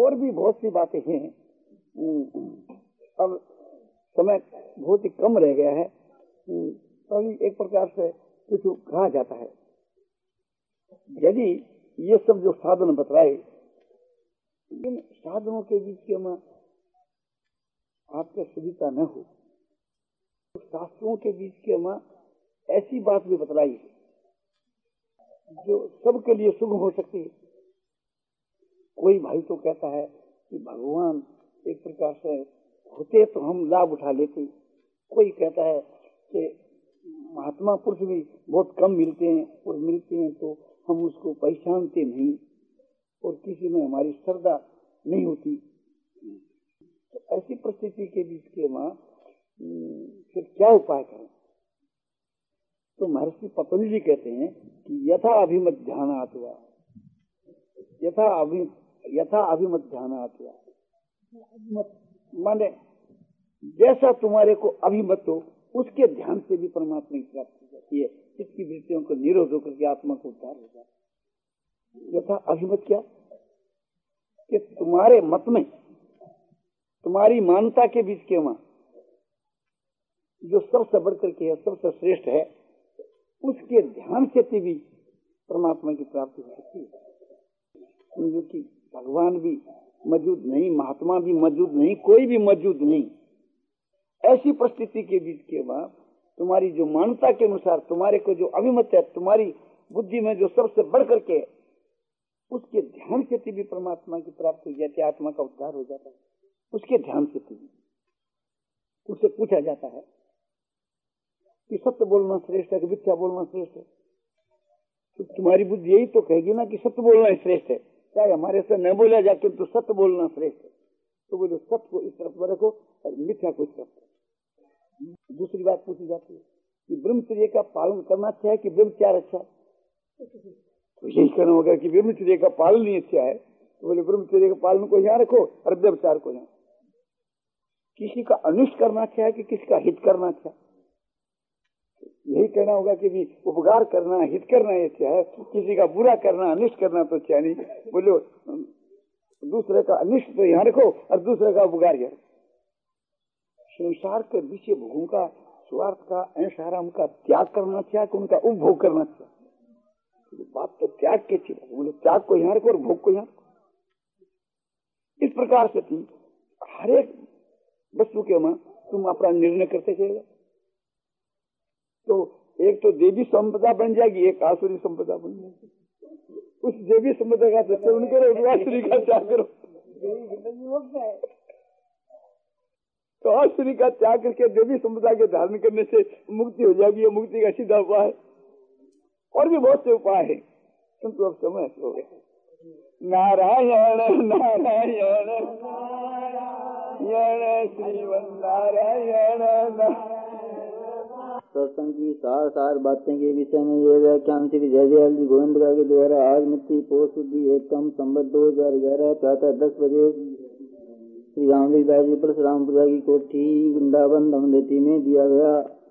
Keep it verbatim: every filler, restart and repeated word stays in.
और भी बहुत सी बातें हैं। अब समय बहुत ही कम रह गया है, अभी एक प्रकार से कुछ कहा जाता है। यदि ये सब जो साधन बतलाए, इन साधनों के बीच में आपके सुविधा न हो, तो शास्त्रों के बीच के में ऐसी बात भी बतलाई है जो सबके लिए शुभ हो सकती है। कोई भाई तो कहता है कि भगवान एक प्रकार से होते तो हम लाभ उठा लेते, कोई कहता है कि महात्मा पुरुष भी बहुत कम मिलते हैं और मिलते हैं तो हम उसको पहचानते नहीं और किसी में हमारी श्रद्धा नहीं होती। तो ऐसी परिस्थिति के बीच के वहां फिर क्या उपाय करें? तो महर्षि पतंजलि जी कहते हैं कि यथा अभिमत ध्यानात् वा, यथा अभि यथा अभिमत ध्यानात् वा, माने जैसा तुम्हारे को अभिमत हो उसके ध्यान से भी परमात्मा की प्राप्ति हो जाती है। इसकी वृत्तियों को निरोध होकर के आत्मा को उद्धार हो जाता है। यथा अभिमत क्या कि तुम्हारे मत में, तुम्हारी मान्यता के बीच के वहां जो सबसे बढ़कर के है, सबसे श्रेष्ठ है, उसके ध्यान से भी परमात्मा की प्राप्ति हो सकती है। जो कि भगवान भी मौजूद नहीं, महात्मा भी मौजूद नहीं, कोई भी मौजूद नहीं, ऐसी परिस्थिति के बीच के बाद तुम्हारी जो मान्यता के अनुसार तुम्हारे को जो अभिमत है, तुम्हारी बुद्धि में जो सबसे बढ़ करके उसके ध्यान से भी परमात्मा की प्राप्ति हो जाती है, आत्मा का उद्धार हो जाता है। उसके ध्यान से भी उससे पूछा जाता है कि सत्य बोलना श्रेष्ठ है कि मिथ्या बोलना श्रेष्ठ है? तो तुम्हारी बुद्धि यही तो कहेगी ना कि सत्य बोलना ही श्रेष्ठ है, चाहे हमारे से न बोला जाके तो सत्य बोलना श्रेष्ठ है। तो बोलो सत्य को इस तरफ में रखो और मिथ्या को इस तरफ। दूसरी बात पूछी जाती है कि ब्रह्मचर्य का पालन करना अच्छा है कि ब्रह्मचार अच्छा है? तो यही कहना होगा कि ब्रह्मचर्य का पालन ही अच्छा है। तो बोले ब्रह्मचर्य का पालन को यहाँ रखो और व्यभिचार को यहाँ। किसी का अनिष्ट करना अच्छा है कि किसी का हित करना अच्छा है? यही कहना होगा कि भी उपकार करना, हित करना ये अच्छा है, किसी का बुरा करना, अनिष्ट करना तो अच्छा नहीं। बोलो दूसरे का अनिष्ट तो यहाँ रखो और दूसरे का उपकार यहाँ। संसार के विषय भोगों का, स्वार्थ का, ऐशाराम का त्याग करना चाहिए कि उनका उपभोग करना चाहिए? बात तो त्याग के थी। बोले त्याग को यहाँ रखो और भोग को यहाँ रखो। इस प्रकार से थी हर एक वस्तु के में तुम अपना निर्णय करते चलेगा। तो एक तो देवी संपदा बन जाएगी, एक आसुरी संपदा बन जाएगी। उस देवी संपदा का सेवन करो, आसुरी का त्याग करो। तो आसुरी का त्याग करके देवी संपदा के धारण करने से मुक्ति हो जाएगी। मुक्ति का सीधा उपाय। और भी बहुत से उपाय है, किंतु अब समय हो गया। नारायण नारायण नारायण श्रीमन नारायण। सत्संग की सार सार बातें के विषय में ये व्याख्यान श्री जयदयाल जी गोविंदका के द्वारा आज मिट्टी पोष शुद्धि एकम संबत दो हजार ग्यारह प्रातः दस बजे श्री रामविदास जी परशुरामपुरा की कोठी वृंदावन दमदती में दिया गया।